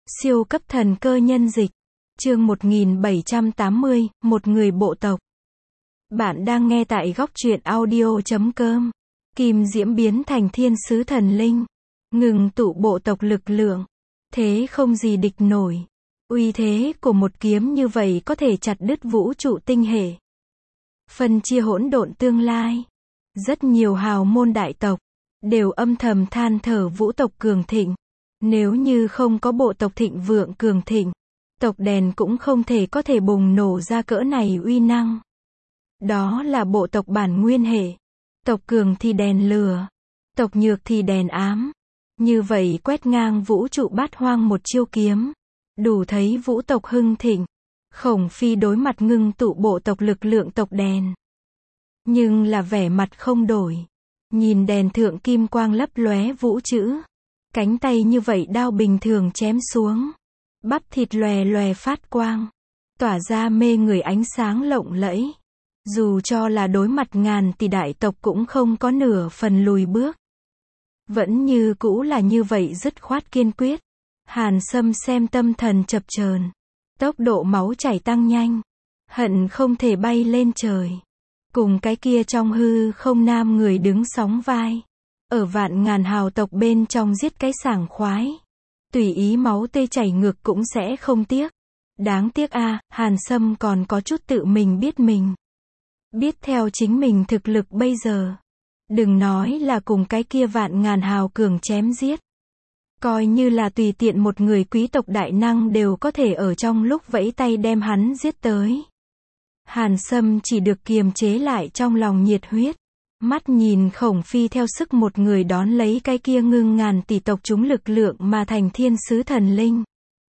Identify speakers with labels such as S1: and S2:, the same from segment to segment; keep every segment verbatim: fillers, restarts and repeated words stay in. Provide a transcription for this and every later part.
S1: Siêu cấp thần cơ nhân dịch. Chương một nghìn bảy trăm tám mươi, một người bộ tộc. Bạn đang nghe tại góc truyện audio chấm com. Kim diễm biến thành thiên sứ thần linh. Ngừng tụ bộ tộc lực lượng. Thế không gì địch nổi. Uy thế của một kiếm như vậy có thể chặt đứt vũ trụ tinh hệ. Phân chia hỗn độn tương lai. Rất nhiều hào môn đại tộc đều âm thầm than thở vũ tộc cường thịnh. Nếu như không có bộ tộc thịnh vượng cường thịnh, tộc đèn cũng không thể có thể bùng nổ ra cỡ này uy năng. Đó là bộ tộc bản nguyên hệ. Tộc cường thì đèn lửa, tộc nhược thì đèn ám. Như vậy quét ngang vũ trụ bát hoang một chiêu kiếm, đủ thấy vũ tộc hưng thịnh. Khổng Phi đối mặt ngưng tụ bộ tộc lực lượng tộc đèn, nhưng là vẻ mặt không đổi. Nhìn đèn thượng kim quang lấp lóe vũ chữ, cánh tay như vậy đao bình thường chém xuống, bắp thịt lòe lòe phát quang, tỏa ra mê người ánh sáng lộng lẫy. Dù cho là đối mặt ngàn tỷ đại tộc cũng không có nửa phần lùi bước. Vẫn như cũ là như vậy dứt khoát kiên quyết. Hàn Sâm xem tâm thần chập chờn, tốc độ máu chảy tăng nhanh, hận không thể bay lên trời. Cùng cái kia trong hư không nam người đứng sóng vai, ở vạn ngàn hào tộc bên trong giết cái sảng khoái. Tùy ý máu tươi chảy ngược cũng sẽ không tiếc. Đáng tiếc a, à, Hàn Sâm còn có chút tự mình biết mình. Biết theo chính mình thực lực bây giờ. Đừng nói là cùng cái kia vạn ngàn hào cường chém giết. Coi như là tùy tiện một người quý tộc đại năng đều có thể ở trong lúc vẫy tay đem hắn giết tới. Hàn Sâm chỉ được kiềm chế lại trong lòng nhiệt huyết. Mắt nhìn Khổng Phi theo sức một người đón lấy cái kia ngưng ngàn tỷ tộc chúng lực lượng mà thành thiên sứ thần linh.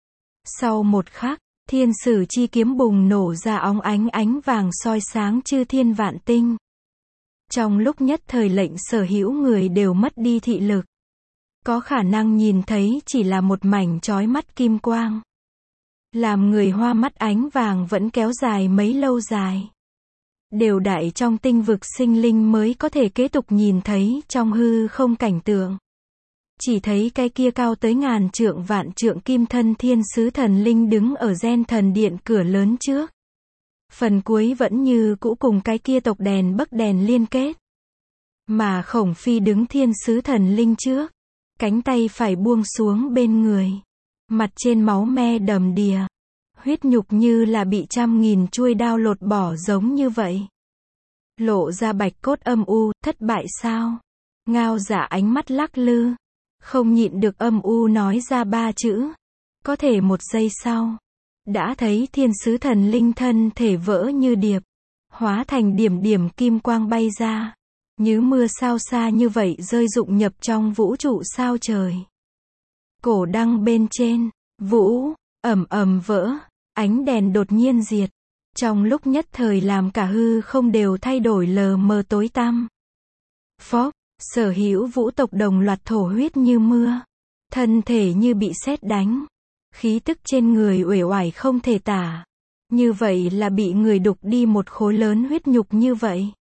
S1: Sau một khắc, thiên sử chi kiếm bùng nổ ra óng ánh ánh vàng soi sáng chư thiên vạn tinh. Trong lúc nhất thời lệnh sở hữu người đều mất đi thị lực. Có khả năng nhìn thấy chỉ là một mảnh chói mắt kim quang. Làm người hoa mắt ánh vàng vẫn kéo dài mấy lâu dài. Đều đại trong tinh vực sinh linh mới có thể kế tục nhìn thấy trong hư không cảnh tượng. Chỉ thấy cái kia cao tới ngàn trượng vạn trượng kim thân thiên sứ thần linh đứng ở gen thần điện cửa lớn trước. Phần cuối vẫn như cũ cùng cái kia tộc đèn bấc đèn liên kết. Mà Khổng Phi đứng thiên sứ thần linh trước. Cánh tay phải buông xuống bên người. Mặt trên máu me đầm đìa. Huyết nhục như là bị trăm nghìn chuôi đao lột bỏ giống như vậy. Lộ ra bạch cốt âm u, thất bại sao? Ngao Giả ánh mắt lắc lư. Không nhịn được âm u nói ra ba chữ. Có thể một giây sau. Đã thấy thiên sứ thần linh thân thể vỡ như điệp. Hóa thành điểm điểm kim quang bay ra. Như mưa sao xa như vậy rơi rụng nhập trong vũ trụ sao trời. Cổ đăng bên trên, vũ, ầm ầm vỡ. Ánh đèn đột nhiên diệt. Trong lúc nhất thời làm cả hư không đều thay đổi lờ mờ tối tăm. Phốc, sở hữu vũ tộc đồng loạt thổ huyết như mưa. Thân thể như bị sét đánh. Khí tức trên người uể oải không thể tả. Như vậy là bị người đục đi một khối lớn huyết nhục như vậy.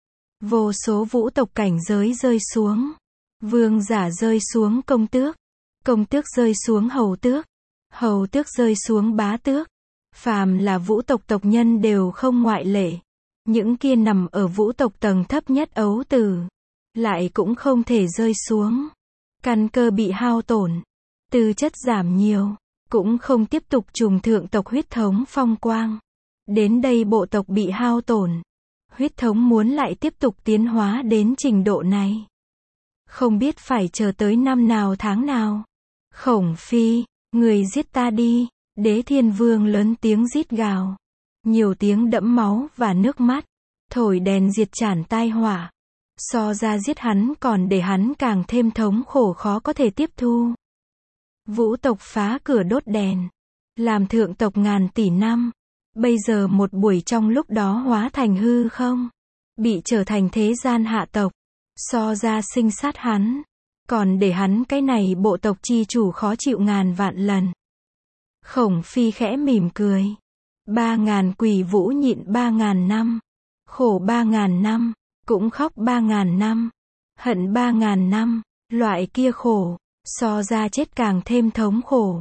S1: Vô số vũ tộc cảnh giới rơi xuống. Vương giả rơi xuống công tước. Công tước rơi xuống hầu tước. Hầu tước rơi xuống bá tước. Phàm là vũ tộc tộc nhân đều không ngoại lệ. Những kia nằm ở vũ tộc tầng thấp nhất ấu tử. Lại cũng không thể rơi xuống. Căn cơ bị hao tổn. Tư chất giảm nhiều. Cũng không tiếp tục trùng thượng tộc huyết thống phong quang. Đến đây bộ tộc bị hao tổn. Huyết thống muốn lại tiếp tục tiến hóa đến trình độ này. Không biết phải chờ tới năm nào tháng nào. Khổng Phi, người giết ta đi. Đế Thiên Vương lớn tiếng rít gào. Nhiều tiếng đẫm máu và nước mắt. Thổi đèn diệt trảm tai họa. So ra giết hắn còn để hắn càng thêm thống khổ khó có thể tiếp thu. Vũ tộc phá cửa đốt đèn. Làm thượng tộc ngàn tỷ năm. Bây giờ một buổi trong lúc đó hóa thành hư không. Bị trở thành thế gian hạ tộc. So ra sinh sát hắn. Còn để hắn cái này bộ tộc chi chủ khó chịu ngàn vạn lần. Khổng Phi khẽ mỉm cười. Ba ngàn quỷ vũ nhịn ba ngàn năm. Khổ ba ngàn năm. Cũng khóc ba ngàn năm. Hận ba ngàn năm. Loại kia khổ. So ra chết càng thêm thống khổ.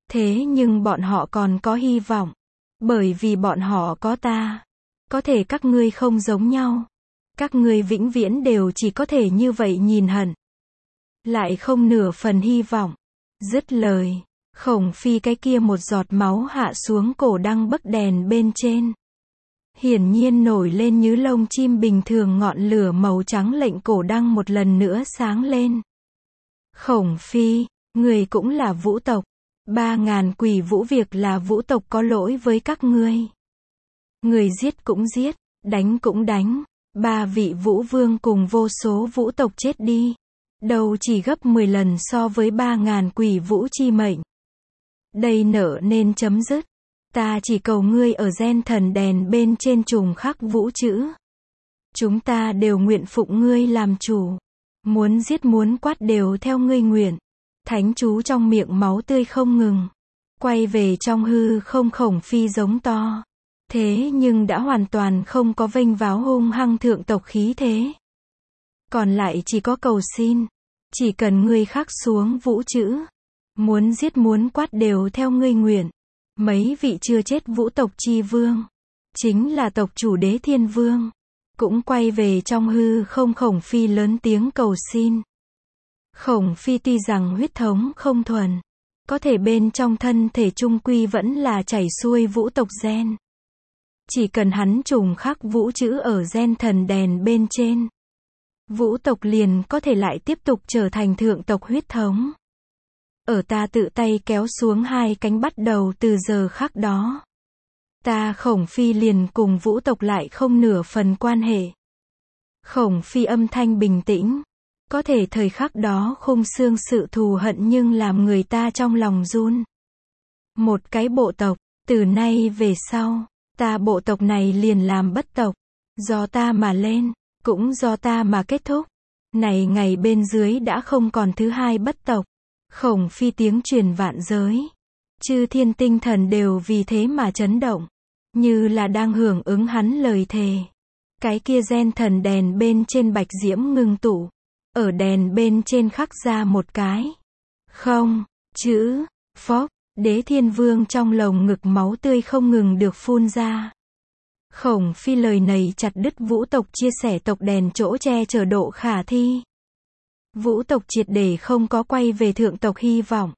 S1: Thế nhưng bọn họ còn có hy vọng. Bởi vì bọn họ có ta. Có thể các ngươi không giống nhau. Các ngươi vĩnh viễn đều chỉ có thể như vậy nhìn hận. Lại không nửa phần hy vọng. Dứt lời, Khổng Phi cái kia một giọt máu hạ xuống cổ đăng bấc đèn bên trên. Hiển nhiên nổi lên như lông chim bình thường ngọn lửa màu trắng lệnh cổ đăng một lần nữa sáng lên. Khổng Phi, người cũng là vũ tộc. Ba ngàn quỷ vũ việc là vũ tộc có lỗi với các ngươi. Người giết cũng giết, đánh cũng đánh. Ba vị vũ vương cùng vô số vũ tộc chết đi. Đầu chỉ gấp mười lần so với ba ngàn quỷ vũ chi mệnh. Đây nở nên chấm dứt. Ta chỉ cầu ngươi ở gen thần đèn bên trên trùng khắc vũ chữ. Chúng ta đều nguyện phụng ngươi làm chủ. Muốn giết muốn quát đều theo ngươi nguyện. Thánh chú trong miệng máu tươi không ngừng. Quay về trong hư không Khổng Phi giống to. Thế nhưng đã hoàn toàn không có vênh váo hung hăng thượng tộc khí thế. Còn lại chỉ có cầu xin. Chỉ cần ngươi khắc xuống vũ chữ. Muốn giết muốn quát đều theo ngươi nguyện. Mấy vị chưa chết vũ tộc chi vương. Chính là tộc chủ Đế Thiên Vương. Cũng quay về trong hư không Khổng Phi lớn tiếng cầu xin. Khổng Phi tuy rằng huyết thống không thuần. Có thể bên trong thân thể trung quy vẫn là chảy xuôi vũ tộc gen. Chỉ cần hắn trùng khắc vũ chữ ở gen thần đèn bên trên. Vũ tộc liền có thể lại tiếp tục trở thành thượng tộc huyết thống. Ở ta tự tay kéo xuống hai cánh bắt đầu từ giờ khắc đó. Ta Khổng Phi liền cùng vũ tộc lại không nửa phần quan hệ. Khổng Phi âm thanh bình tĩnh. Có thể thời khắc đó khung xương sự thù hận nhưng làm người ta trong lòng run. Một cái bộ tộc, từ nay về sau, ta bộ tộc này liền làm bất tộc. Do ta mà lên, cũng do ta mà kết thúc. Này ngày bên dưới đã không còn thứ hai bất tộc. Khổng Phi tiếng truyền vạn giới. Chư thiên tinh thần đều vì thế mà chấn động. Như là đang hưởng ứng hắn lời thề. Cái kia gen thần đèn bên trên bạch diễm ngưng tụ. Ở đèn bên trên khắc ra một cái. Không, chữ, phốc, Đế Thiên Vương trong lồng ngực máu tươi không ngừng được phun ra. Khổng Phi lời này chặt đứt vũ tộc chia sẻ tộc đèn chỗ che chở độ khả thi. Vũ tộc triệt để không có quay về thượng tộc hy vọng.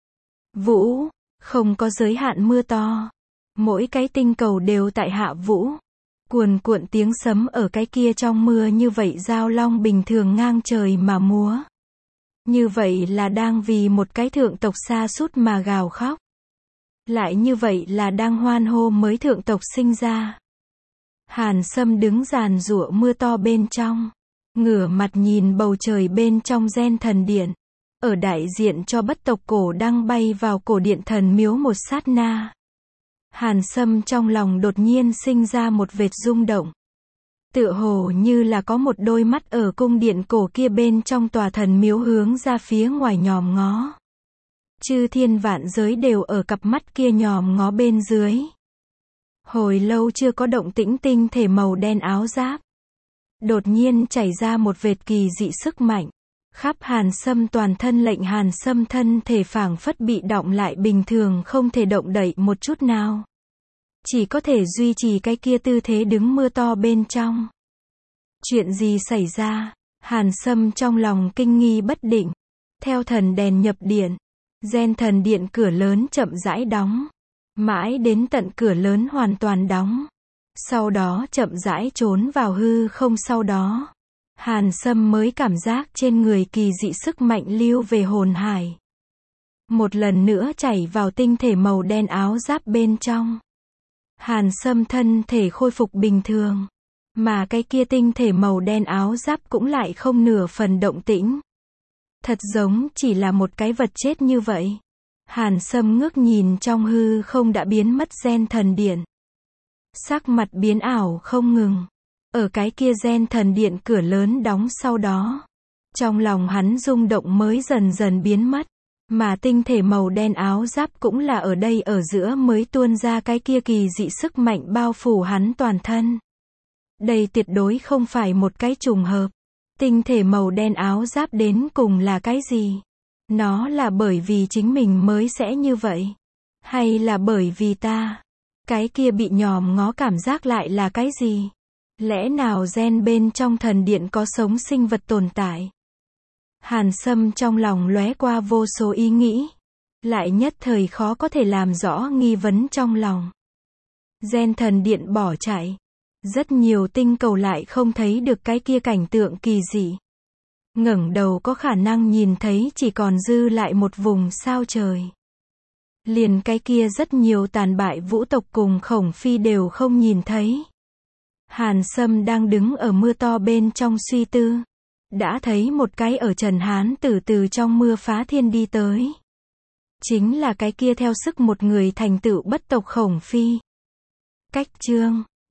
S1: Vũ, không có giới hạn mưa to. Mỗi cái tinh cầu đều tại hạ vũ. Cuồn cuộn tiếng sấm ở cái kia trong mưa như vậy giao long bình thường ngang trời mà múa. Như vậy là đang vì một cái thượng tộc xa sút mà gào khóc. Lại như vậy là đang hoan hô mới thượng tộc sinh ra. Hàn Sâm đứng giàn giụa mưa to bên trong. Ngửa mặt nhìn bầu trời bên trong gen thần điện. Ở đại diện cho bất tộc cổ đang bay vào cổ điện thần miếu một sát na. Hàn Sâm trong lòng đột nhiên sinh ra một vệt rung động. Tựa hồ như là có một đôi mắt ở cung điện cổ kia bên trong tòa thần miếu hướng ra phía ngoài nhòm ngó. Chư thiên vạn giới đều ở cặp mắt kia nhòm ngó bên dưới. Hồi lâu chưa có động tĩnh tinh thể màu đen áo giáp. Đột nhiên chảy ra một vệt kỳ dị sức mạnh. Khắp Hàn Sâm toàn thân lệnh Hàn Sâm thân thể phảng phất bị động lại bình thường không thể động đậy một chút nào. Chỉ có thể duy trì cái kia tư thế đứng mưa to bên trong. Chuyện gì xảy ra? Hàn Sâm trong lòng kinh nghi bất định. Theo thần đèn nhập điện. Gen thần điện cửa lớn chậm rãi đóng. Mãi đến tận cửa lớn hoàn toàn đóng. Sau đó chậm rãi trốn vào hư không sau đó. Hàn Sâm mới cảm giác trên người kỳ dị sức mạnh lưu về hồn hải. Một lần nữa chảy vào tinh thể màu đen áo giáp bên trong. Hàn Sâm thân thể khôi phục bình thường. Mà cái kia tinh thể màu đen áo giáp cũng lại không nửa phần động tĩnh. Thật giống chỉ là một cái vật chết như vậy. Hàn Sâm ngước nhìn trong hư không đã biến mất gen thần điện. Sắc mặt biến ảo không ngừng. Ở cái kia gen thần điện cửa lớn đóng sau đó. Trong lòng hắn rung động mới dần dần biến mất. Mà tinh thể màu đen áo giáp cũng là ở đây ở giữa mới tuôn ra cái kia kỳ dị sức mạnh bao phủ hắn toàn thân. Đây tuyệt đối không phải một cái trùng hợp. Tinh thể màu đen áo giáp đến cùng là cái gì? Nó là bởi vì chính mình mới sẽ như vậy. Hay là bởi vì ta? Cái kia bị nhòm ngó cảm giác lại là cái gì? Lẽ nào gen bên trong thần điện có sống sinh vật tồn tại? Hàn Sâm trong lòng lóe qua vô số ý nghĩ. Lại nhất thời khó có thể làm rõ nghi vấn trong lòng. Gen thần điện bỏ chạy. Rất nhiều tinh cầu lại không thấy được cái kia cảnh tượng kỳ dị. Ngẩng đầu có khả năng nhìn thấy chỉ còn dư lại một vùng sao trời. Liền cái kia rất nhiều tàn bại vũ tộc cùng Khổng Phi đều không nhìn thấy. Hàn Sâm đang đứng ở mưa to bên trong suy tư. Đã thấy một cái ở Trần Hán từ từ trong mưa phá thiên đi tới. Chính là cái kia theo sức một người thành tựu bất tộc Khổng Phi. Cách chương